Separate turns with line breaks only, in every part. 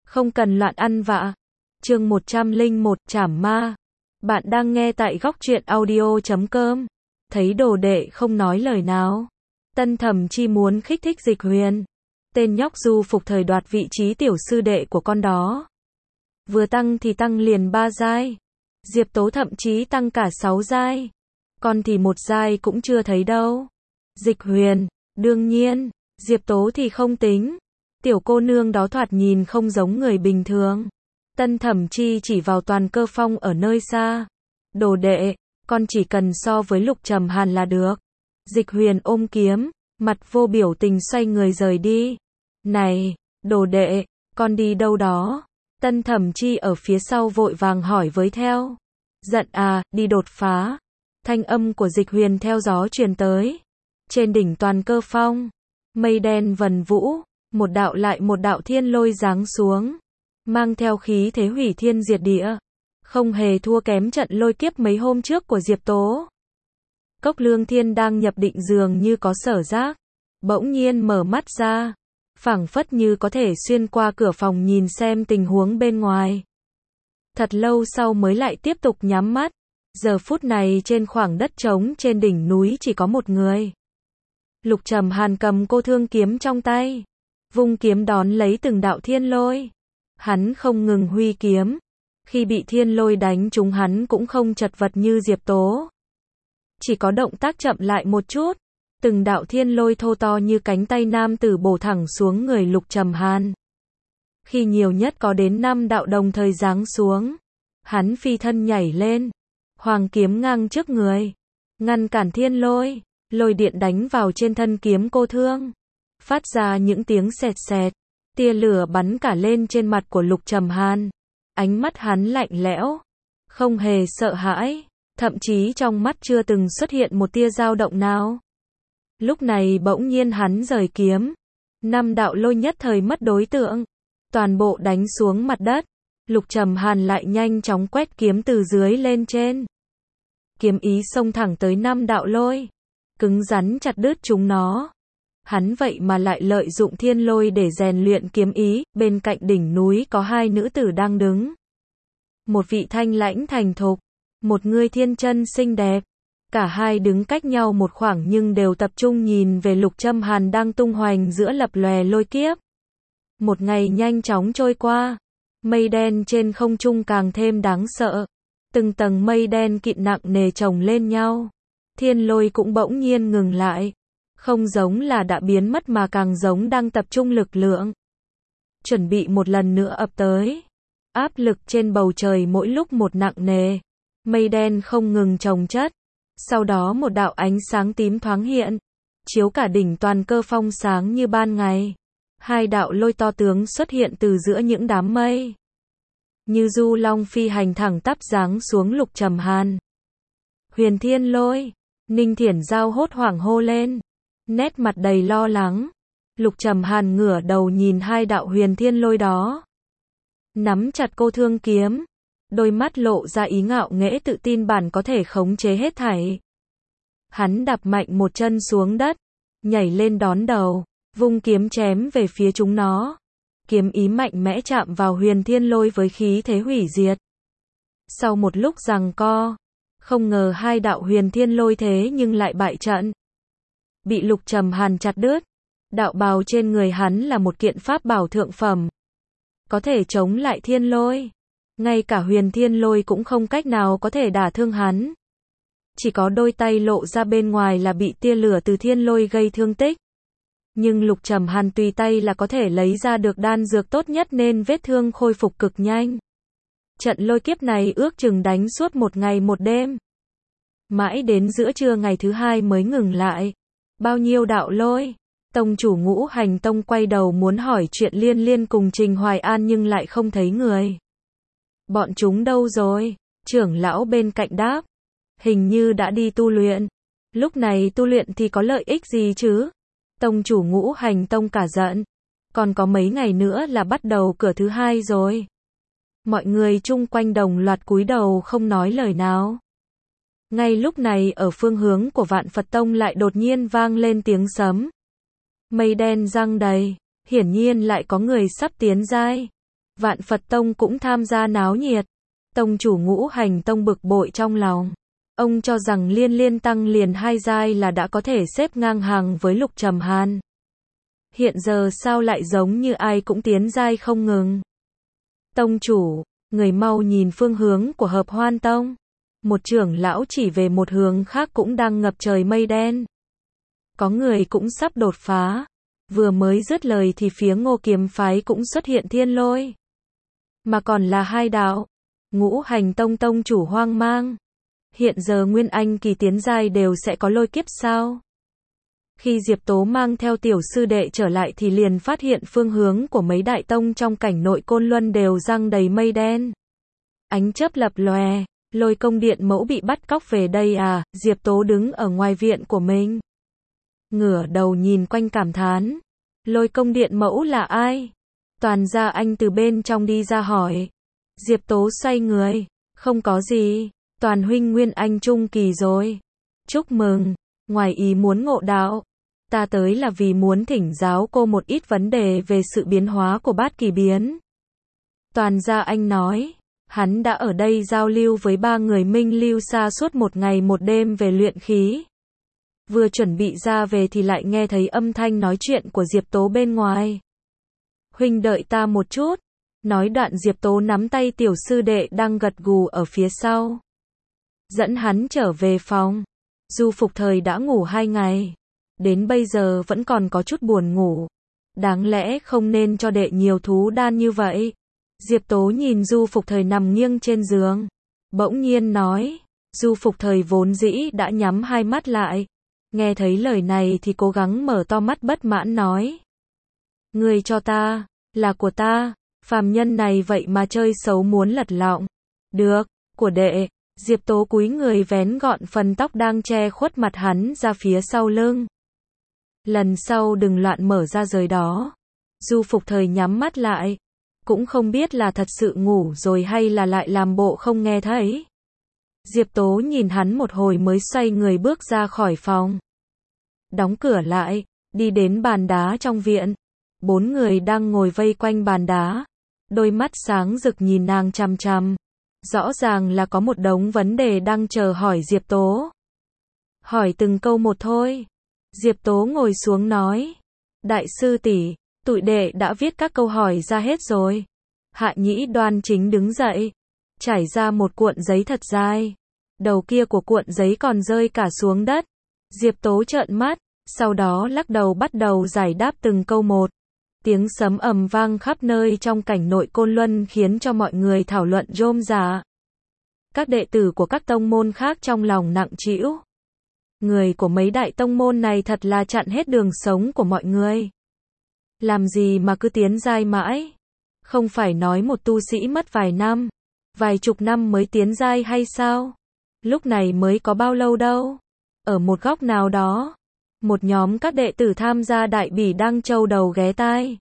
Không cần loạn ăn vạ. Chương 101, Trảm Ma. Bạn đang nghe tại góc truyện audio.com. Thấy đồ đệ không nói lời nào. Tân Thẩm Chi muốn kích thích Dịch Huyền. Tên nhóc du phục thời đoạt vị trí tiểu sư đệ của con đó. Vừa tăng thì tăng liền 3 giai. Diệp Tố thậm chí tăng cả 6 giai. Con thì 1 giai cũng chưa thấy đâu. Dịch Huyền, đương nhiên, Diệp Tố thì không tính. Tiểu cô nương đó thoạt nhìn không giống người bình thường. Tân Thẩm Chi chỉ vào Toàn Cơ Phong ở nơi xa. Đồ đệ, con chỉ cần so với Lục Trầm Hàn là được. Dịch Huyền ôm kiếm, mặt vô biểu tình xoay người rời đi. Này, đồ đệ, con đi đâu đó? Tân Thẩm Chi ở phía sau vội vàng hỏi với theo. Giận à, đi đột phá. Thanh âm của Dịch Huyền theo gió truyền tới. Trên đỉnh Toàn Cơ Phong, mây đen vần vũ, một đạo lại một đạo thiên lôi giáng xuống, mang theo khí thế hủy thiên diệt địa, không hề thua kém trận lôi kiếp mấy hôm trước của Diệp Tố. Cốc Lương Thiên đang nhập định dường như có sở giác, bỗng nhiên mở mắt ra, phảng phất như có thể xuyên qua cửa phòng nhìn xem tình huống bên ngoài. Thật lâu sau mới lại tiếp tục nhắm mắt. Giờ phút này trên khoảng đất trống trên đỉnh núi chỉ có một người. Lục Trầm Hàn cầm cô thương kiếm trong tay, vung kiếm đón lấy từng đạo thiên lôi. Hắn không ngừng huy kiếm. Khi bị thiên lôi đánh trúng hắn cũng không chật vật như Diệp Tố. Chỉ có động tác chậm lại một chút. Từng đạo thiên lôi thô to như cánh tay nam tử bổ thẳng xuống người Lục Trầm Hàn. Khi nhiều nhất có đến 5 đạo đồng thời giáng xuống. Hắn phi thân nhảy lên. Hoàng kiếm ngang trước người. Ngăn cản thiên lôi. Lôi điện đánh vào trên thân kiếm cô thương. Phát ra những tiếng sẹt sẹt. Tia lửa bắn cả lên trên mặt của Lục Trầm Hàn. Ánh mắt hắn lạnh lẽo. Không hề sợ hãi. Thậm chí trong mắt chưa từng xuất hiện một tia dao động nào. Lúc này bỗng nhiên hắn rời kiếm. 5 đạo lôi nhất thời mất đối tượng. Toàn bộ đánh xuống mặt đất. Lục Trầm Hàn lại nhanh chóng quét kiếm từ dưới lên trên. Kiếm ý xông thẳng tới 5 đạo lôi. Cứng rắn chặt đứt chúng nó. Hắn vậy mà lại lợi dụng thiên lôi để rèn luyện kiếm ý. Bên cạnh đỉnh núi có 2 nữ tử đang đứng. Một vị thanh lãnh thành thục, một người thiên chân xinh đẹp. Cả hai đứng cách nhau một khoảng nhưng đều tập trung nhìn về Lục Trầm Hàn đang tung hoành giữa lập lòe lôi kiếp. Một ngày nhanh chóng trôi qua. Mây đen trên không trung càng thêm đáng sợ. Từng tầng mây đen kịt nặng nề chồng lên nhau. Thiên lôi cũng bỗng nhiên ngừng lại. Không giống là đã biến mất mà càng giống đang tập trung lực lượng. Chuẩn bị một lần nữa ập tới. Áp lực trên bầu trời mỗi lúc một nặng nề. Mây đen không ngừng chồng chất. Sau đó một đạo ánh sáng tím thoáng hiện. Chiếu cả đỉnh Toàn Cơ Phong sáng như ban ngày. 2 đạo lôi to tướng xuất hiện từ giữa những đám mây. Như du long phi hành thẳng tắp giáng xuống Lục Trầm Hàn. Huyền thiên lôi. Ninh Thiển Giao hốt hoảng hô lên. Nét mặt đầy lo lắng. Lục Trầm Hàn ngửa đầu nhìn 2 đạo huyền thiên lôi đó. Nắm chặt cô thương kiếm. Đôi mắt lộ ra ý ngạo nghễ tự tin bản có thể khống chế hết thảy. Hắn đạp mạnh một chân xuống đất. Nhảy lên đón đầu. Vung kiếm chém về phía chúng nó. Kiếm ý mạnh mẽ chạm vào huyền thiên lôi với khí thế hủy diệt. Sau một lúc giằng co. Không ngờ 2 đạo huyền thiên lôi thế nhưng lại bại trận. Bị Lục Trầm Hàn chặt đứt. Đạo bào trên người hắn là một kiện pháp bảo thượng phẩm. Có thể chống lại thiên lôi. Ngay cả huyền thiên lôi cũng không cách nào có thể đả thương hắn. Chỉ có đôi tay lộ ra bên ngoài là bị tia lửa từ thiên lôi gây thương tích. Nhưng Lục Trầm Hàn tùy tay là có thể lấy ra được đan dược tốt nhất nên vết thương khôi phục cực nhanh. Trận lôi kiếp này ước chừng đánh suốt 1 ngày 1 đêm. Mãi đến giữa trưa ngày thứ 2 mới ngừng lại. Bao nhiêu đạo lôi? Tông chủ Ngũ Hành Tông quay đầu muốn hỏi chuyện liên liên cùng Trình Hoài An nhưng lại không thấy người. Bọn chúng đâu rồi? Trưởng lão bên cạnh đáp. Hình như đã đi tu luyện. Lúc này tu luyện thì có lợi ích gì chứ? Tông chủ Ngũ Hành Tông cả giận. Còn có mấy ngày nữa là bắt đầu cửa thứ 2 rồi. Mọi người chung quanh đồng loạt cúi đầu không nói lời nào. Ngay lúc này ở phương hướng của Vạn Phật Tông lại đột nhiên vang lên tiếng sấm. Mây đen giăng đầy, hiển nhiên lại có người sắp tiến giai. Vạn Phật Tông cũng tham gia náo nhiệt. Tông chủ Ngũ Hành Tông bực bội trong lòng. Ông cho rằng Liên Liên tăng liền 2 giai là đã có thể xếp ngang hàng với Lục Trầm Hàn. Hiện giờ sao lại giống như ai cũng tiến giai không ngừng. Tông chủ, người mau nhìn phương hướng của Hợp Hoan Tông. Một trưởng lão chỉ về một hướng khác cũng đang ngập trời mây đen. Có người cũng sắp đột phá. Vừa mới dứt lời thì phía Ngô Kiếm phái cũng xuất hiện thiên lôi. Mà còn là 2 đạo. Ngũ Hành Tông tông chủ hoang mang. Hiện giờ Nguyên Anh kỳ tiến giai đều sẽ có lôi kiếp sao? Khi Diệp Tố mang theo tiểu sư đệ trở lại thì liền phát hiện phương hướng của mấy đại tông trong cảnh nội Côn Luân đều giăng đầy mây đen. Ánh chớp lập lòe, Lôi Công Điện Mẫu bị bắt cóc về đây à? Diệp Tố đứng ở ngoài viện của mình. Ngửa đầu nhìn quanh cảm thán. Lôi Công Điện Mẫu là ai? Toàn gia anh từ bên trong đi ra hỏi. Diệp Tố xoay người. Không có gì. Toàn huynh Nguyên Anh trung kỳ rồi. Chúc mừng. Ngoài ý muốn ngộ đạo. Ta tới là vì muốn thỉnh giáo cô một ít vấn đề về sự biến hóa của bát kỳ biến. Toàn gia anh nói. Hắn đã ở đây giao lưu với 3 người Minh Lưu Sa suốt 1 ngày 1 đêm về luyện khí. Vừa chuẩn bị ra về thì lại nghe thấy âm thanh nói chuyện của Diệp Tố bên ngoài. Huynh đợi ta một chút. Nói đoạn Diệp Tố nắm tay tiểu sư đệ đang gật gù ở phía sau. Dẫn hắn trở về phòng. Du Phục Thời đã ngủ 2 ngày. Đến bây giờ vẫn còn có chút buồn ngủ. Đáng lẽ không nên cho đệ nhiều thú đan như vậy. Diệp Tố nhìn Du Phục Thời nằm nghiêng trên giường. Bỗng nhiên nói. Du Phục Thời vốn dĩ đã nhắm 2 mắt lại. Nghe thấy lời này thì cố gắng mở to mắt bất mãn nói. Người cho ta, là của ta. Phàm nhân này vậy mà chơi xấu muốn lật lọng. Được, của đệ. Diệp Tố cúi người vén gọn phần tóc đang che khuất mặt hắn ra phía sau lưng. Lần sau đừng loạn mở ra rời đó. Du Phục Thời nhắm mắt lại. Cũng không biết là thật sự ngủ rồi hay là lại làm bộ không nghe thấy. Diệp Tố nhìn hắn một hồi mới xoay người bước ra khỏi phòng. Đóng cửa lại, đi đến bàn đá trong viện. 4 người đang ngồi vây quanh bàn đá. Đôi mắt sáng rực nhìn nàng chằm chằm. Rõ ràng là có một đống vấn đề đang chờ hỏi Diệp Tố. Hỏi từng câu một thôi. Diệp Tố ngồi xuống nói. Đại sư tỷ, tụi đệ đã viết các câu hỏi ra hết rồi. Hạ Nhĩ đoan chính đứng dậy. Trải ra một cuộn giấy thật dài. Đầu kia của cuộn giấy còn rơi cả xuống đất. Diệp Tố trợn mắt. Sau đó lắc đầu bắt đầu giải đáp từng câu một. Tiếng sấm ầm vang khắp nơi trong cảnh nội Côn Luân khiến cho mọi người thảo luận rôm rả. Các đệ tử của các tông môn khác trong lòng nặng trĩu. Người của mấy đại tông môn này thật là chặn hết đường sống của mọi người. Làm gì mà cứ tiến giai mãi? Không phải nói một tu sĩ mất vài năm, vài chục năm mới tiến giai hay sao? Lúc này mới có bao lâu đâu? Ở một góc nào đó, một nhóm các đệ tử tham gia đại bỉ đang trâu đầu ghé tai.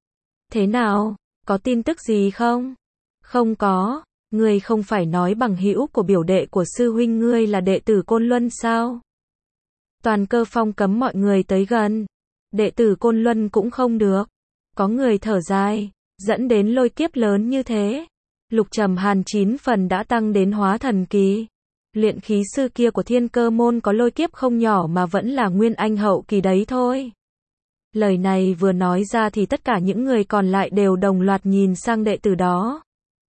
Thế nào? Có tin tức gì không? Không có. Ngươi không phải nói bằng hữu của biểu đệ của sư huynh ngươi là đệ tử Côn Luân sao? Toàn Cơ Phong cấm mọi người tới gần. Đệ tử Côn Luân cũng không được. Có người thở dài, dẫn đến lôi kiếp lớn như thế. Lục Trầm Hàn 9 phần đã tăng đến hóa thần kỳ. Luyện khí sư kia của Thiên Cơ môn có lôi kiếp không nhỏ mà vẫn là Nguyên Anh hậu kỳ đấy thôi. Lời này vừa nói ra thì tất cả những người còn lại đều đồng loạt nhìn sang đệ tử đó.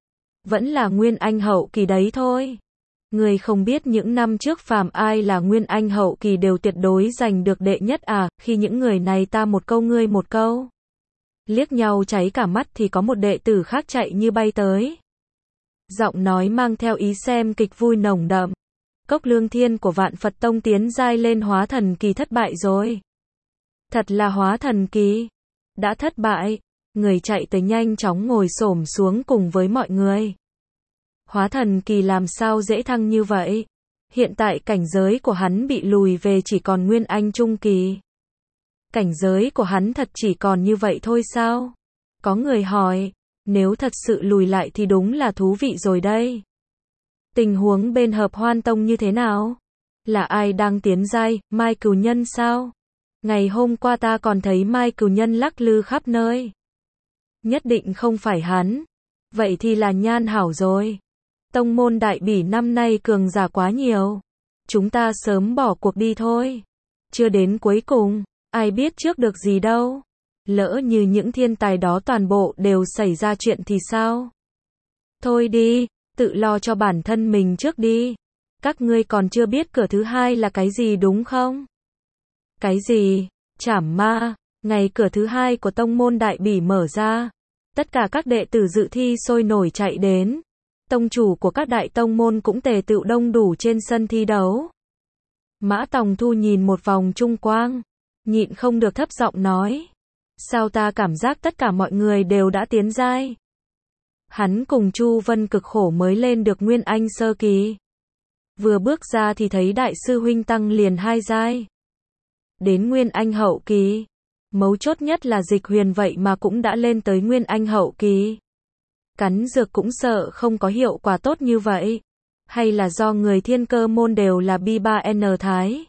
Vẫn là Nguyên Anh hậu kỳ đấy thôi. Người không biết những năm trước phàm ai là Nguyên Anh hậu kỳ đều tuyệt đối giành được đệ nhất à? Khi những người này ta một câu ngươi một câu. Liếc nhau cháy cả mắt thì có một đệ tử khác chạy như bay tới. Giọng nói mang theo ý xem kịch vui nồng đậm. Cốc Lương Thiên của Vạn Phật Tông tiến giai lên hóa thần kỳ thất bại rồi. Thật là hóa thần kỳ. Đã thất bại. Người chạy tới nhanh chóng ngồi xổm xuống cùng với mọi người. Hóa thần kỳ làm sao dễ thăng như vậy? Hiện tại cảnh giới của hắn bị lùi về chỉ còn Nguyên Anh trung kỳ. Cảnh giới của hắn thật chỉ còn như vậy thôi sao? Có người hỏi, nếu thật sự lùi lại thì đúng là thú vị rồi đây. Tình huống bên Hợp Hoan Tông như thế nào? Là ai đang tiến giai, Mai Cửu Nhân sao? Ngày hôm qua ta còn thấy Mai Cửu Nhân lắc lư khắp nơi. Nhất định không phải hắn. Vậy thì là nhan hảo rồi. Tông môn Đại Bỉ năm nay cường giả quá nhiều. Chúng ta sớm bỏ cuộc đi thôi. Chưa đến cuối cùng, ai biết trước được gì đâu. Lỡ như những thiên tài đó toàn bộ đều xảy ra chuyện thì sao? Thôi đi, tự lo cho bản thân mình trước đi. Các ngươi còn chưa biết cửa thứ hai là cái gì đúng không? Cái gì? Trảm ma. Ngày cửa thứ hai của tông môn Đại Bỉ mở ra. Tất cả các đệ tử dự thi sôi nổi chạy đến. Tông chủ của các đại tông môn cũng tề tựu đông đủ trên sân thi đấu. Mã Tòng Thu nhìn một vòng chung quanh, nhịn không được thấp giọng nói. Sao ta cảm giác tất cả mọi người đều đã tiến giai? Hắn cùng Chu Vân cực khổ mới lên được Nguyên Anh sơ kỳ. Vừa bước ra thì thấy đại sư huynh tăng liền 2 giai. Đến Nguyên Anh hậu kỳ. Mấu chốt nhất là Dịch Huyền vậy mà cũng đã lên tới Nguyên Anh hậu kỳ. Cắn dược cũng sợ không có hiệu quả tốt như vậy. Hay là do người Thiên Cơ môn đều là B3N thái?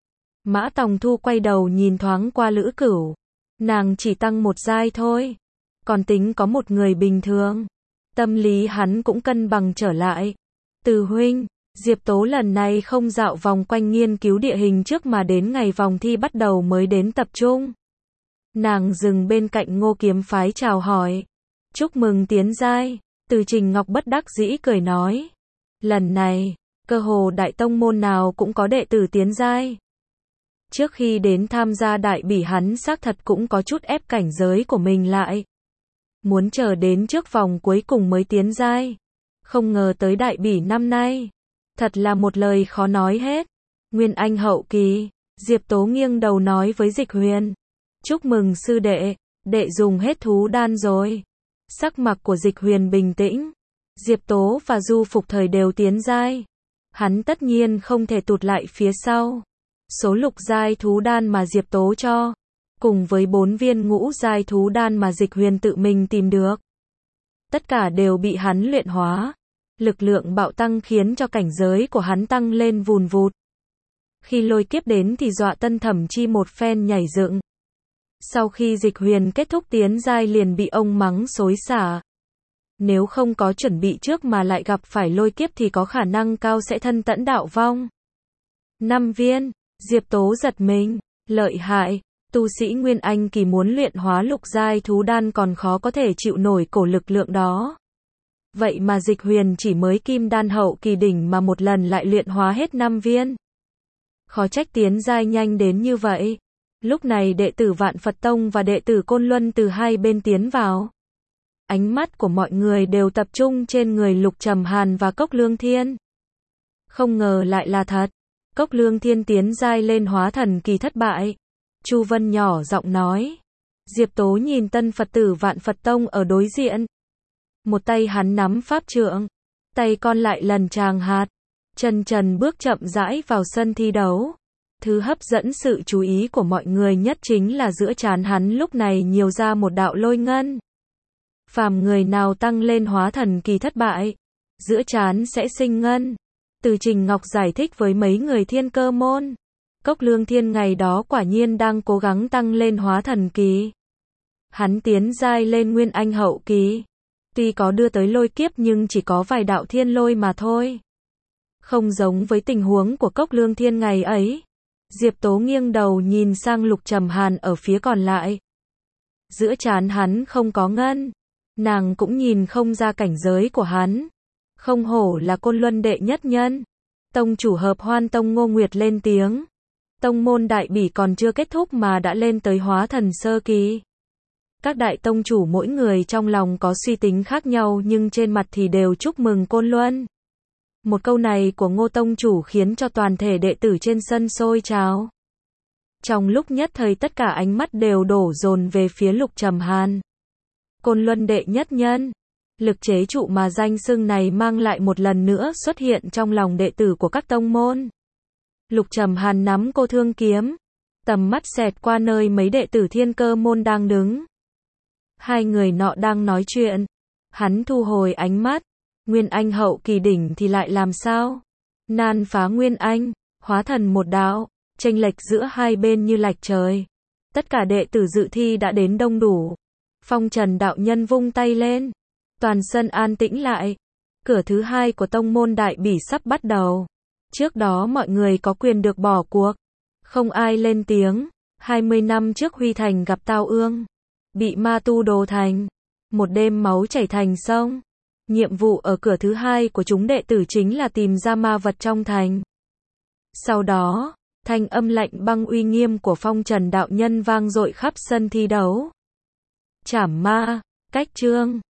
Mã Tòng Thu quay đầu nhìn thoáng qua Lữ Cửu. Nàng chỉ tăng 1 giai thôi. Còn tính có một người bình thường. Tâm lý hắn cũng cân bằng trở lại. Từ huynh, Diệp Tố lần này không dạo vòng quanh nghiên cứu địa hình trước mà đến ngày vòng thi bắt đầu mới đến tập trung. Nàng dừng bên cạnh Ngô Kiếm Phái chào hỏi. Chúc mừng tiến giai. Từ Trình Ngọc bất đắc dĩ cười nói. Lần này, cơ hồ đại tông môn nào cũng có đệ tử tiến giai. Trước khi đến tham gia Đại Bỉ hắn xác thật cũng có chút ép cảnh giới của mình lại. Muốn chờ đến trước vòng cuối cùng mới tiến giai. Không ngờ tới Đại Bỉ năm nay. Thật là một lời khó nói hết. Nguyên Anh hậu kỳ, Diệp Tố nghiêng đầu nói với Dịch Huyền. Chúc mừng sư đệ, đệ dùng hết thú đan rồi. Sắc mặt của Dịch Huyền bình tĩnh. Diệp Tố và Du Phục Thời đều tiến giai. Hắn tất nhiên không thể tụt lại phía sau. Số lục giai thú đan mà Diệp Tố cho, cùng với 4 viên ngũ giai thú đan mà Dịch Huyền tự mình tìm được. Tất cả đều bị hắn luyện hóa. Lực lượng bạo tăng khiến cho cảnh giới của hắn tăng lên vùn vụt. Khi lôi kiếp đến thì dọa Tân Thẩm Chi một phen nhảy dựng. Sau khi Dịch Huyền kết thúc tiến giai liền bị ông mắng xối xả. Nếu không có chuẩn bị trước mà lại gặp phải lôi kiếp thì có khả năng cao sẽ thân tẫn đạo vong. 5 viên, Diệp Tố giật mình, lợi hại, tu sĩ Nguyên Anh kỳ muốn luyện hóa lục giai thú đan còn khó có thể chịu nổi cổ lực lượng đó. Vậy mà Dịch Huyền chỉ mới kim đan hậu kỳ đỉnh mà một lần lại luyện hóa hết 5 viên. Khó trách tiến giai nhanh đến như vậy. Lúc này đệ tử Vạn Phật Tông và đệ tử Côn Luân từ hai bên tiến vào. Ánh mắt của mọi người đều tập trung trên người Lục Trầm Hàn và Cốc Lương Thiên. Không ngờ lại là thật. Cốc Lương Thiên tiến giai lên hóa thần kỳ thất bại. Chu Vân nhỏ giọng nói. Diệp Tố nhìn tân Phật tử Vạn Phật Tông ở đối diện. Một tay hắn nắm pháp trượng, tay còn lại lần tràng hạt. Chân trần bước chậm rãi vào sân thi đấu. Thứ hấp dẫn sự chú ý của mọi người nhất chính là giữa trán hắn lúc này nhiều ra một đạo lôi ngân. Phàm người nào tăng lên hóa thần kỳ thất bại, giữa trán sẽ sinh ngân. Từ Trình Ngọc giải thích với mấy người Thiên Cơ môn. Cốc Lương Thiên ngày đó quả nhiên đang cố gắng tăng lên hóa thần kỳ. Hắn tiến giai lên Nguyên Anh hậu kỳ. Tuy có đưa tới lôi kiếp nhưng chỉ có vài đạo thiên lôi mà thôi. Không giống với tình huống của Cốc Lương Thiên ngày ấy. Diệp Tố nghiêng đầu nhìn sang Lục Trầm Hàn ở phía còn lại. Giữa trán hắn không có ngân. Nàng cũng nhìn không ra cảnh giới của hắn. Không hổ là Côn Luân đệ nhất nhân. Tông chủ Hợp Hoan Tông Ngô Nguyệt lên tiếng. Tông môn Đại Bỉ còn chưa kết thúc mà đã lên tới hóa thần sơ kỳ. Các đại tông chủ mỗi người trong lòng có suy tính khác nhau nhưng trên mặt thì đều chúc mừng Côn Luân. Một câu này của Ngô tông chủ khiến cho toàn thể đệ tử trên sân sôi trào. Trong lúc nhất thời tất cả ánh mắt đều đổ dồn về phía Lục Trầm Hàn. Côn Luân đệ nhất nhân. Lực chế trụ mà danh xưng này mang lại một lần nữa xuất hiện trong lòng đệ tử của các tông môn. Lục Trầm Hàn nắm cô thương kiếm. Tầm mắt xẹt qua nơi mấy đệ tử Thiên Cơ môn đang đứng. Hai người nọ đang nói chuyện. Hắn thu hồi ánh mắt. Nguyên Anh hậu kỳ đỉnh thì lại làm sao? Nan phá Nguyên Anh, hóa thần một đạo, chênh lệch giữa hai bên như lạch trời. Tất cả đệ tử dự thi đã đến đông đủ. Phong Trần đạo nhân vung tay lên. Toàn sân an tĩnh lại. Cửa thứ hai của tông môn Đại Bỉ sắp bắt đầu. Trước đó mọi người có quyền được bỏ cuộc. Không ai lên tiếng. 20 năm trước Huy Thành gặp Tao Ương. Bị ma tu đồ thành. Một đêm máu chảy thành sông. Nhiệm vụ ở cửa thứ hai của chúng đệ tử chính là tìm ra ma vật trong thành. Sau đó, thanh âm lạnh băng uy nghiêm của Phong Trần đạo nhân vang dội khắp sân thi đấu. Trảm ma, cách chương.